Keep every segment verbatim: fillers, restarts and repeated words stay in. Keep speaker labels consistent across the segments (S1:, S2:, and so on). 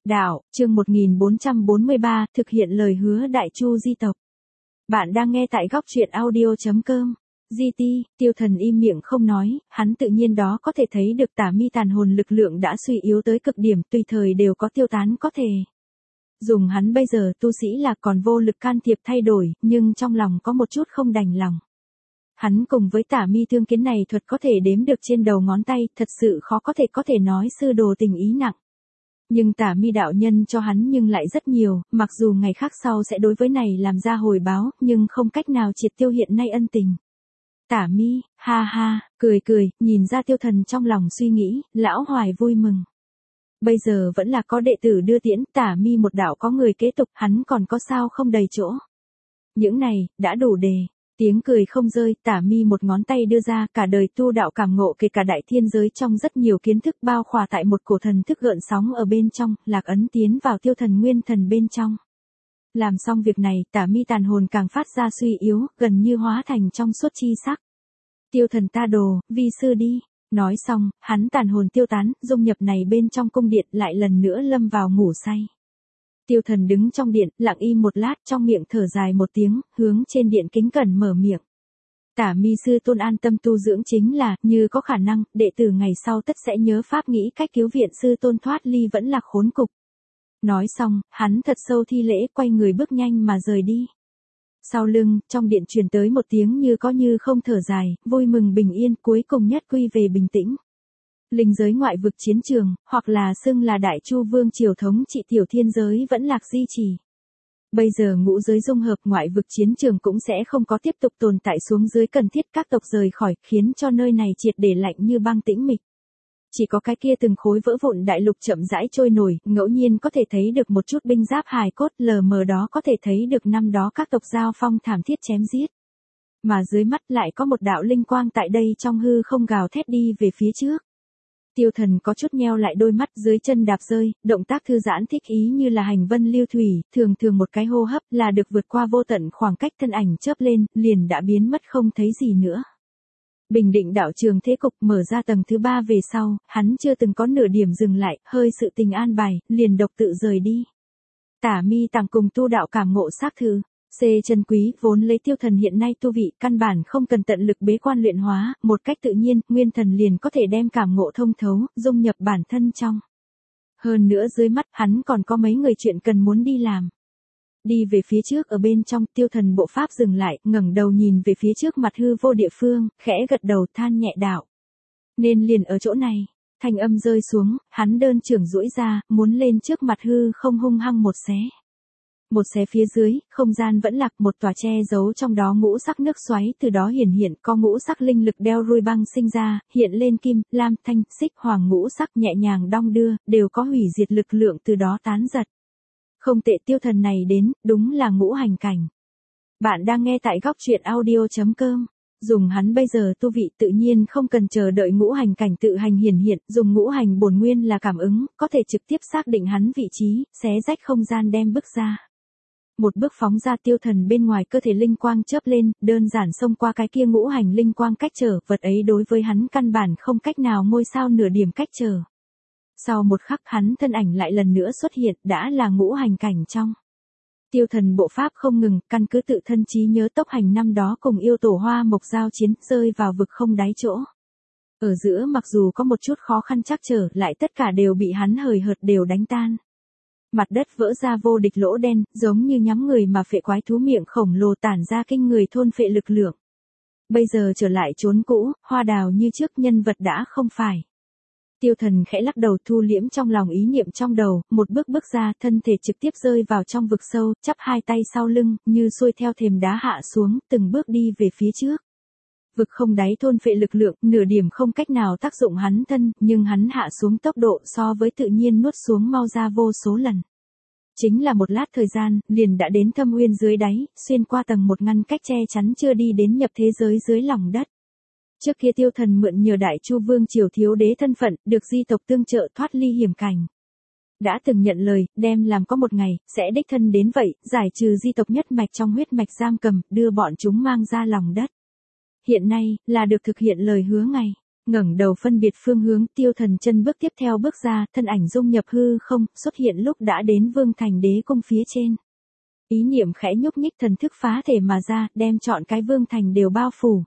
S1: Đạo, chương một nghìn bốn trăm bốn mươi ba, thực hiện lời hứa Đại Chu di tộc. Bạn đang nghe tại góc truyện audio.com. giê tê, Tiêu Thần im miệng không nói, hắn tự nhiên đó có thể thấy được Tả Mi tàn hồn lực lượng đã suy yếu tới cực điểm, tùy thời đều có tiêu tán có thể. Dùng hắn bây giờ tu sĩ là còn vô lực can thiệp thay đổi, nhưng trong lòng có một chút không đành lòng. Hắn cùng với Tả Mi thương kiến này thuật có thể đếm được trên đầu ngón tay, thật sự khó có thể có thể nói sư đồ tình ý nặng. Nhưng Tả Mi đạo nhân cho hắn nhưng lại rất nhiều, mặc dù ngày khác sau sẽ đối với này làm ra hồi báo, nhưng không cách nào triệt tiêu hiện nay ân tình. Tả Mi, ha ha, cười cười, nhìn ra Tiêu Thần trong lòng suy nghĩ, lão hoài vui mừng. Bây giờ vẫn là có đệ tử đưa tiễn, Tả Mi một đạo có người kế tục, hắn còn có sao không đầy chỗ. Những này, đã đủ đề. Tiếng cười không rơi, Tả Mi một ngón tay đưa ra, cả đời tu đạo cảm ngộ kể cả đại thiên giới trong rất nhiều kiến thức bao khỏa tại một cổ thần thức gợn sóng ở bên trong, lạc ấn tiến vào Tiêu Thần nguyên thần bên trong. Làm xong việc này, Tả Mi tàn hồn càng phát ra suy yếu, gần như hóa thành trong suốt chi sắc. Tiêu Thần ta đồ, vi sư đi. Nói xong, hắn tàn hồn tiêu tán, dung nhập này bên trong cung điện lại lần nữa lâm vào ngủ say. Tiêu Thần đứng trong điện, lặng im một lát, trong miệng thở dài một tiếng, hướng trên điện kính cẩn mở miệng. Tả Mi sư tôn an tâm tu dưỡng chính là, như có khả năng, đệ tử ngày sau tất sẽ nhớ pháp nghĩ cách cứu viện sư tôn thoát ly vẫn là khốn cục. Nói xong, hắn thật sâu thi lễ, quay người bước nhanh mà rời đi. Sau lưng, trong điện truyền tới một tiếng như có như không thở dài, vui mừng bình yên, cuối cùng nhất quy về bình tĩnh. Linh giới ngoại vực chiến trường, hoặc là xưng là Đại Chu Vương triều thống trị tiểu thiên giới vẫn lạc di trì. Bây giờ ngũ giới dung hợp, ngoại vực chiến trường cũng sẽ không có tiếp tục tồn tại xuống dưới, cần thiết các tộc rời khỏi, khiến cho nơi này triệt để lạnh như băng tĩnh mịch. Chỉ có cái kia từng khối vỡ vụn đại lục chậm rãi trôi nổi, ngẫu nhiên có thể thấy được một chút binh giáp hài cốt, lờ mờ đó có thể thấy được năm đó các tộc giao phong thảm thiết chém giết. Mà dưới mắt lại có một đạo linh quang tại đây trong hư không gào thét đi về phía trước. Tiêu Thần có chút nheo lại đôi mắt, dưới chân đạp rơi, động tác thư giãn thích ý như là hành vân lưu thủy, thường thường một cái hô hấp là được vượt qua vô tận khoảng cách, thân ảnh chớp lên, liền đã biến mất không thấy gì nữa. Bình định đạo trường thế cục, mở ra tầng thứ ba về sau, hắn chưa từng có nửa điểm dừng lại, hơi sự tình an bài, liền độc tự rời đi. Tả Mi tàng cùng tu đạo cảm ngộ xác thư. C. Chân quý, vốn lấy Tiêu Thần hiện nay tu vị, căn bản không cần tận lực bế quan luyện hóa, một cách tự nhiên, nguyên thần liền có thể đem cảm ngộ thông thấu, dung nhập bản thân trong. Hơn nữa dưới mắt, hắn còn có mấy người chuyện cần muốn đi làm. Đi về phía trước ở bên trong, Tiêu Thần bộ pháp dừng lại, ngẩng đầu nhìn về phía trước mặt hư vô địa phương, khẽ gật đầu than nhẹ đạo. Nên liền ở chỗ này, thanh âm rơi xuống, hắn đơn trưởng duỗi ra, muốn lên trước mặt hư không hung hăng một xé. Một xé phía dưới, không gian vẫn lạc, một tòa che giấu trong đó ngũ sắc nước xoáy từ đó hiển hiện, có ngũ sắc linh lực đeo ruồi băng sinh ra, hiện lên kim, lam, thanh, xích, hoàng ngũ sắc nhẹ nhàng đong đưa, đều có hủy diệt lực lượng từ đó tán giật. Không tệ, Tiêu Thần này đến, đúng là ngũ hành cảnh. Bạn đang nghe tại góc truyện audio.com. Dùng hắn bây giờ tu vị tự nhiên không cần chờ đợi ngũ hành cảnh tự hành hiển hiện, dùng ngũ hành bổn nguyên là cảm ứng, có thể trực tiếp xác định hắn vị trí, xé rách không gian đem bước ra. Một bước phóng ra, Tiêu Thần bên ngoài cơ thể linh quang chớp lên, đơn giản xông qua cái kia ngũ hành linh quang cách trở, vật ấy đối với hắn căn bản không cách nào ngôi sao nửa điểm cách trở. Sau một khắc, hắn thân ảnh lại lần nữa xuất hiện, đã là ngũ hành cảnh trong. Tiêu Thần bộ pháp không ngừng, căn cứ tự thân trí nhớ tốc hành năm đó cùng yêu tổ hoa mộc giao chiến, rơi vào vực không đáy chỗ. Ở giữa mặc dù có một chút khó khăn trắc trở, lại tất cả đều bị hắn hời hợt đều đánh tan. Mặt đất vỡ ra vô địch lỗ đen, giống như nhắm người mà phệ quái thú miệng khổng lồ tản ra kinh người thôn phệ lực lượng. Bây giờ trở lại chốn cũ, hoa đào như trước, nhân vật đã không phải. Tiêu Thần khẽ lắc đầu, thu liễm trong lòng ý niệm trong đầu, một bước bước ra, thân thể trực tiếp rơi vào trong vực sâu, chắp hai tay sau lưng, như xuôi theo thềm đá hạ xuống, từng bước đi về phía trước. Vực không đáy thôn phệ lực lượng, nửa điểm không cách nào tác dụng hắn thân, nhưng hắn hạ xuống tốc độ so với tự nhiên nuốt xuống mau ra vô số lần. Chính là một lát thời gian, liền đã đến thâm uyên dưới đáy, xuyên qua tầng một ngăn cách che chắn chưa đi đến nhập thế giới dưới lòng đất. Trước kia Tiêu Thần mượn nhờ Đại Chu Vương triều thiếu đế thân phận, được di tộc tương trợ thoát ly hiểm cảnh. Đã từng nhận lời, đem làm có một ngày, sẽ đích thân đến vậy, giải trừ di tộc nhất mạch trong huyết mạch giam cầm, đưa bọn chúng mang ra lòng đất. Hiện nay, là được thực hiện lời hứa ngày. Ngẩng đầu phân biệt phương hướng, Tiêu Thần chân bước tiếp theo bước ra, thân ảnh dung nhập hư không, xuất hiện lúc đã đến Vương Thành Đế cung phía trên. Ý niệm khẽ nhúc nhích, thần thức phá thể mà ra, đem trọn cái Vương Thành đều bao phủ.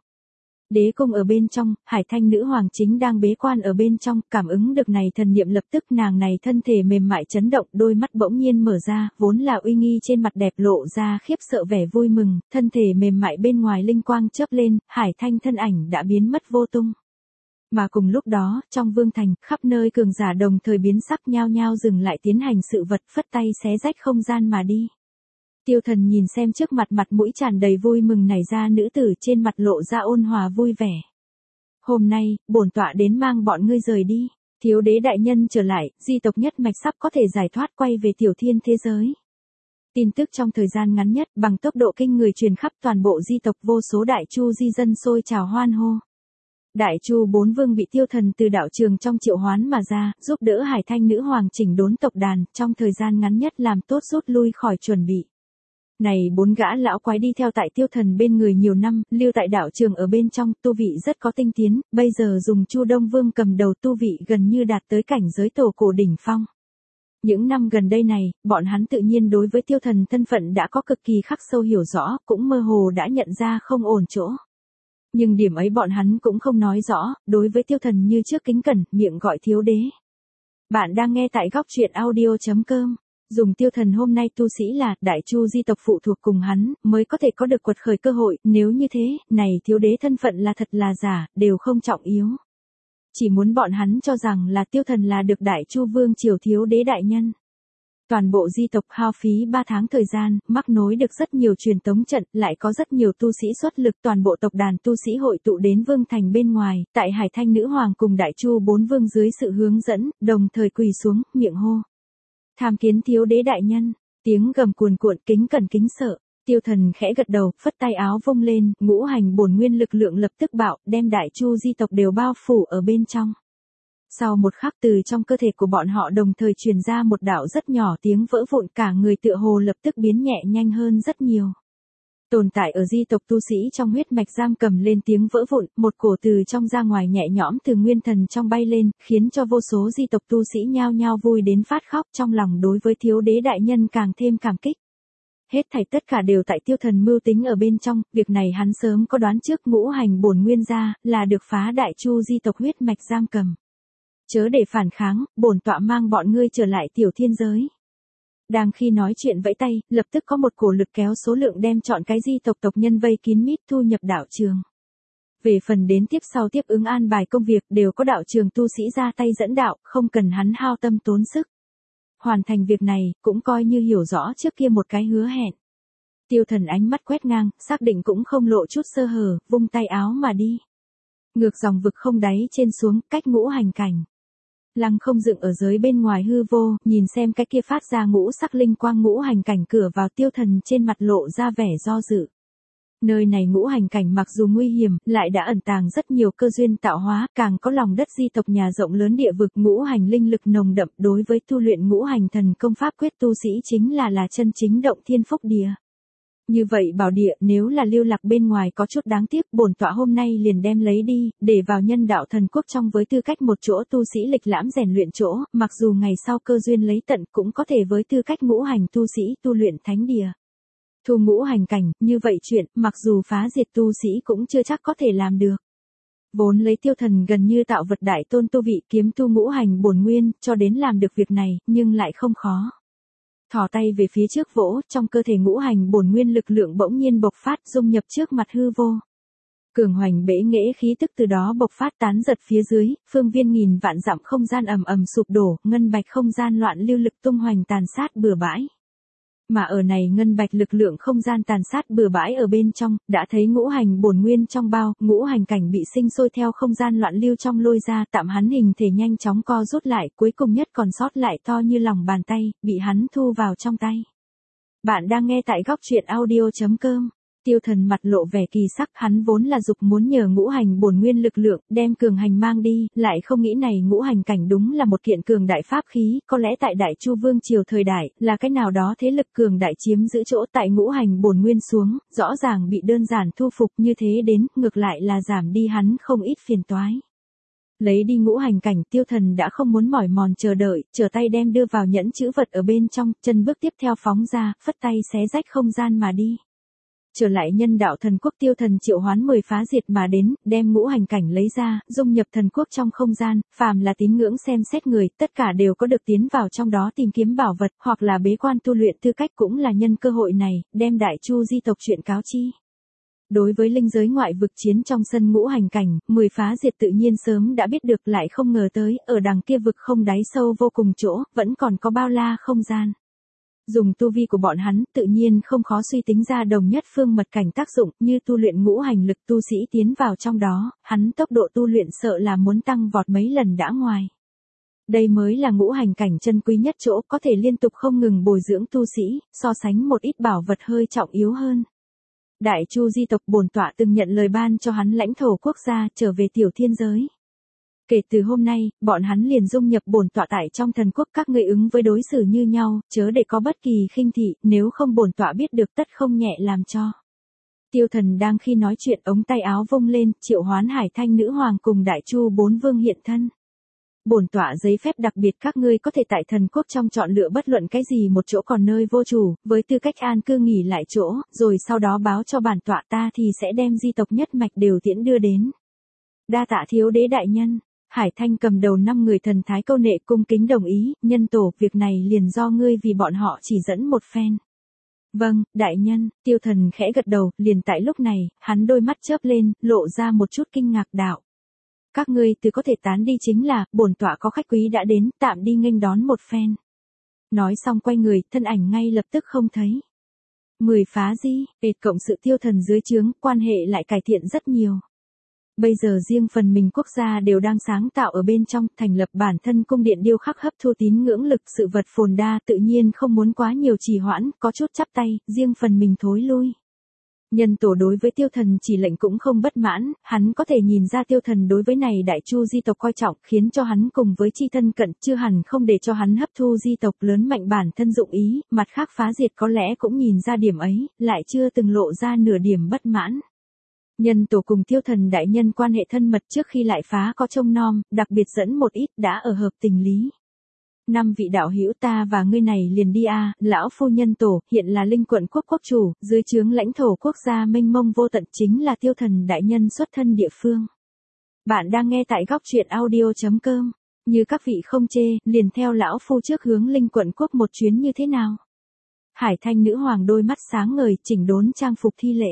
S1: Đế cung ở bên trong, Hải Thanh nữ hoàng chính đang bế quan ở bên trong, cảm ứng được này thần niệm lập tức nàng này thân thể mềm mại chấn động, đôi mắt bỗng nhiên mở ra, vốn là uy nghi trên mặt đẹp lộ ra khiếp sợ vẻ vui mừng, thân thể mềm mại bên ngoài linh quang chớp lên, Hải Thanh thân ảnh đã biến mất vô tung. Mà cùng lúc đó, trong Vương Thành, khắp nơi cường giả đồng thời biến sắc nhao nhao dừng lại tiến hành sự vật, phất tay xé rách không gian mà đi. Tiêu Thần nhìn xem trước mặt mặt mũi tràn đầy vui mừng nảy ra nữ tử, trên mặt lộ ra ôn hòa vui vẻ. Hôm nay, bổn tọa đến mang bọn ngươi rời đi. Thiếu đế đại nhân trở lại, di tộc nhất mạch sắp có thể giải thoát quay về tiểu thiên thế giới. Tin tức trong thời gian ngắn nhất bằng tốc độ kinh người truyền khắp toàn bộ di tộc, vô số đại chu di dân sôi trào hoan hô. Đại chu bốn vương bị Tiêu Thần từ đạo trường trong triệu hoán mà ra, giúp đỡ Hải Thanh nữ hoàng chỉnh đốn tộc đàn, trong thời gian ngắn nhất làm tốt rút lui khỏi chuẩn bị. Này bốn gã lão quái đi theo tại Tiêu Thần bên người nhiều năm, lưu tại đạo trường ở bên trong, tu vị rất có tinh tiến, bây giờ dùng Chu Đông Vương cầm đầu, tu vị gần như đạt tới cảnh giới tổ cổ đỉnh phong. Những năm gần đây này, bọn hắn tự nhiên đối với Tiêu Thần thân phận đã có cực kỳ khắc sâu hiểu rõ, cũng mơ hồ đã nhận ra không ổn chỗ. Nhưng điểm ấy bọn hắn cũng không nói rõ, đối với Tiêu Thần như trước kính cẩn, miệng gọi thiếu đế. Bạn đang nghe tại góc truyện audio chấm com. Dùng Tiêu Thần hôm nay tu sĩ là đại chu di tộc phụ thuộc cùng hắn, mới có thể có được quật khởi cơ hội, nếu như thế, này thiếu đế thân phận là thật là giả, đều không trọng yếu. Chỉ muốn bọn hắn cho rằng là Tiêu Thần là được đại chu vương triều thiếu đế đại nhân. Toàn bộ di tộc hao phí ba tháng thời gian, mắc nối được rất nhiều truyền tống trận, lại có rất nhiều tu sĩ xuất lực, toàn bộ tộc đàn tu sĩ hội tụ đến Vương Thành bên ngoài, tại Hải Thanh nữ hoàng cùng đại chu bốn vương dưới sự hướng dẫn, đồng thời quỳ xuống, miệng hô. Tham kiến thiếu đế đại nhân, tiếng gầm cuồn cuộn kính cẩn kính sợ. Tiêu Thần khẽ gật đầu, phất tay áo vung lên, ngũ hành bổn nguyên lực lượng lập tức bạo, đem đại chu di tộc đều bao phủ ở bên trong. Sau một khắc, từ trong cơ thể của bọn họ đồng thời truyền ra một đạo rất nhỏ tiếng vỡ vụn, cả người tựa hồ lập tức biến nhẹ nhanh hơn rất nhiều. Tồn tại ở di tộc tu sĩ trong huyết mạch giam cầm lên tiếng vỡ vụn, một cổ từ trong ra ngoài nhẹ nhõm từ nguyên thần trong bay lên, khiến cho vô số di tộc tu sĩ nhao nhao vui đến phát khóc, trong lòng đối với thiếu đế đại nhân càng thêm cảm kích. Hết thảy tất cả đều tại Tiêu Thần mưu tính ở bên trong, việc này hắn sớm có đoán trước, ngũ hành bổn nguyên ra, là được phá đại chu di tộc huyết mạch giam cầm. Chớ để phản kháng, bổn tọa mang bọn ngươi trở lại tiểu thiên giới. Đang khi nói chuyện vẫy tay, lập tức có một cổ lực kéo số lượng đem chọn cái di tộc tộc nhân vây kín mít thu nhập đạo trường. Về phần đến tiếp sau tiếp ứng an bài công việc đều có đạo trường tu sĩ ra tay dẫn đạo, không cần hắn hao tâm tốn sức. Hoàn thành việc này, cũng coi như hiểu rõ trước kia một cái hứa hẹn. Tiêu Thần ánh mắt quét ngang, xác định cũng không lộ chút sơ hở, vung tay áo mà đi. Ngược dòng vực không đáy trên xuống, cách ngũ hành cảnh. Lăng không dựng ở dưới bên ngoài hư vô, nhìn xem cái kia phát ra ngũ sắc linh quang ngũ hành cảnh cửa vào, Tiêu Thần trên mặt lộ ra vẻ do dự. Nơi này ngũ hành cảnh mặc dù nguy hiểm, lại đã ẩn tàng rất nhiều cơ duyên tạo hóa, càng có lòng đất di tộc nhà rộng lớn địa vực, ngũ hành linh lực nồng đậm, đối với tu luyện ngũ hành thần công pháp quyết tu sĩ chính là là chân chính động thiên phúc địa. Như vậy bảo địa nếu là lưu lạc bên ngoài có chút đáng tiếc, bổn tọa hôm nay liền đem lấy đi, để vào nhân đạo thần quốc trong với tư cách một chỗ tu sĩ lịch lãm rèn luyện chỗ, mặc dù ngày sau cơ duyên lấy tận cũng có thể với tư cách ngũ hành tu sĩ tu luyện thánh địa. Thu ngũ hành cảnh, như vậy chuyện, mặc dù phá diệt tu sĩ cũng chưa chắc có thể làm được. Vốn lấy Tiêu Thần gần như tạo vật đại tôn tu vị kiếm tu ngũ hành bổn nguyên, cho đến làm được việc này, nhưng lại không khó. Thò tay về phía trước vỗ, trong cơ thể ngũ hành bổn nguyên lực lượng bỗng nhiên bộc phát, dung nhập trước mặt hư vô. Cường hoành bể nghệ khí tức từ đó bộc phát tán giật phía dưới, phương viên nghìn vạn dặm không gian ầm ầm sụp đổ, ngân bạch không gian loạn lưu lực tung hoành tàn sát bừa bãi. Mà ở này ngân bạch lực lượng không gian tàn sát bừa bãi ở bên trong, đã thấy ngũ hành bổn nguyên trong bao, ngũ hành cảnh bị sinh sôi theo không gian loạn lưu trong lôi ra, tạm hắn hình thể nhanh chóng co rút lại, cuối cùng nhất còn sót lại to như lòng bàn tay, bị hắn thu vào trong tay. Bạn đang nghe tại góc truyện audio chấm com. Tiêu Thần mặt lộ vẻ kỳ sắc, hắn vốn là dục muốn nhờ ngũ hành bổn nguyên lực lượng, đem cường hành mang đi, lại không nghĩ này ngũ hành cảnh đúng là một kiện cường đại pháp khí, có lẽ tại đại chu vương triều thời đại, là cái nào đó thế lực cường đại chiếm giữ chỗ tại ngũ hành bổn nguyên xuống, rõ ràng bị đơn giản thu phục như thế đến, ngược lại là giảm đi hắn không ít phiền toái. Lấy đi ngũ hành cảnh, Tiêu Thần đã không muốn mỏi mòn chờ đợi, trở tay đem đưa vào nhẫn chữ vật ở bên trong, chân bước tiếp theo phóng ra, phất tay xé rách không gian mà đi. Trở lại nhân đạo thần quốc, Tiêu Thần triệu hoán mười phá diệt mà đến, đem ngũ hành cảnh lấy ra, dung nhập thần quốc trong không gian, phàm là tín ngưỡng xem xét người, tất cả đều có được tiến vào trong đó tìm kiếm bảo vật, hoặc là bế quan tu luyện tư cách, cũng là nhân cơ hội này, đem đại chu di tộc chuyện cáo chi. Đối với linh giới ngoại vực chiến trong sân ngũ hành cảnh, mười phá diệt tự nhiên sớm đã biết được, lại không ngờ tới, ở đằng kia vực không đáy sâu vô cùng chỗ, vẫn còn có bao la không gian. Dùng tu vi của bọn hắn, tự nhiên không khó suy tính ra đồng nhất phương mật cảnh tác dụng, như tu luyện ngũ hành lực tu sĩ tiến vào trong đó, hắn tốc độ tu luyện sợ là muốn tăng vọt mấy lần đã ngoài. Đây mới là ngũ hành cảnh chân quý nhất chỗ, có thể liên tục không ngừng bồi dưỡng tu sĩ, so sánh một ít bảo vật hơi trọng yếu hơn. Đại chu di tộc bổn tọa từng nhận lời ban cho hắn lãnh thổ quốc gia, trở về tiểu thiên giới. Kể từ hôm nay, bọn hắn liền dung nhập bổn tọa tại trong thần quốc, các ngươi ứng với đối xử như nhau, chớ để có bất kỳ khinh thị, nếu không bổn tọa biết được tất không nhẹ làm cho. Tiêu Thần đang khi nói chuyện, ống tay áo vung lên, triệu hoán Hải Thanh nữ hoàng cùng Đại Chu bốn vương hiện thân. Bổn tọa giấy phép đặc biệt, các ngươi có thể tại thần quốc trong chọn lựa bất luận cái gì một chỗ còn nơi vô chủ, với tư cách an cư nghỉ lại chỗ, rồi sau đó báo cho bản tọa, ta thì sẽ đem di tộc nhất mạch đều tiễn đưa đến. Đa tạ thiếu đế đại nhân. Hải Thanh cầm đầu năm người thần thái câu nệ cung kính đồng ý, nhân tổ, việc này liền do ngươi vì bọn họ chỉ dẫn một phen. Vâng, đại nhân. Tiêu Thần khẽ gật đầu, liền tại lúc này, hắn đôi mắt chớp lên, lộ ra một chút kinh ngạc, đạo. Các ngươi từ có thể tán đi, chính là, bổn tọa có khách quý đã đến, tạm đi nghênh đón một phen. Nói xong quay người, thân ảnh ngay lập tức không thấy. Mười phá di, ệt cộng sự Tiêu Thần dưới trướng, quan hệ lại cải thiện rất nhiều. Bây giờ riêng phần mình quốc gia đều đang sáng tạo ở bên trong, thành lập bản thân cung điện điêu khắc hấp thu tín ngưỡng lực, sự vật phồn đa, tự nhiên không muốn quá nhiều trì hoãn, có chút chắp tay, riêng phần mình thối lui. Nhân tổ đối với Tiêu Thần chỉ lệnh cũng không bất mãn, hắn có thể nhìn ra Tiêu Thần đối với này đại chu di tộc coi trọng, khiến cho hắn cùng với chi thân cận, chưa hẳn không để cho hắn hấp thu di tộc lớn mạnh bản thân dụng ý, mặt khác phá diệt có lẽ cũng nhìn ra điểm ấy, lại chưa từng lộ ra nửa điểm bất mãn. Nhân tổ cùng Tiêu Thần đại nhân quan hệ thân mật, trước khi lại phá có trông nom, đặc biệt dẫn một ít đã ở hợp tình lý. Năm vị đạo hữu, ta và ngươi này liền đi a, lão phu nhân tổ, hiện là Linh quận quốc quốc chủ, dưới trướng lãnh thổ quốc gia mênh mông vô tận, chính là Tiêu Thần đại nhân xuất thân địa phương. Bạn đang nghe tại góc truyện audio chấm com. Như các vị không chê, liền theo lão phu trước hướng Linh quận quốc một chuyến như thế nào? Hải Thanh nữ hoàng đôi mắt sáng ngời, chỉnh đốn trang phục thi lễ.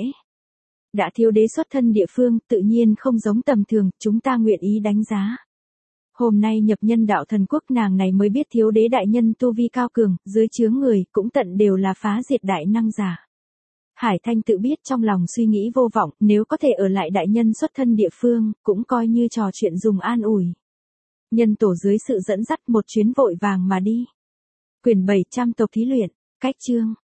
S1: Đã thiếu đế xuất thân địa phương, tự nhiên không giống tầm thường, chúng ta nguyện ý đánh giá. Hôm nay nhập nhân đạo thần quốc, nàng này mới biết thiếu đế đại nhân tu vi cao cường, dưới chướng người, cũng tận đều là phá diệt đại năng giả. Hải Thanh tự biết trong lòng suy nghĩ vô vọng, nếu có thể ở lại đại nhân xuất thân địa phương, cũng coi như trò chuyện dùng an ủi. Nhân tổ dưới sự dẫn dắt, một chuyến vội vàng mà đi. Quyển bảy trăm tộc thí luyện, cách chương.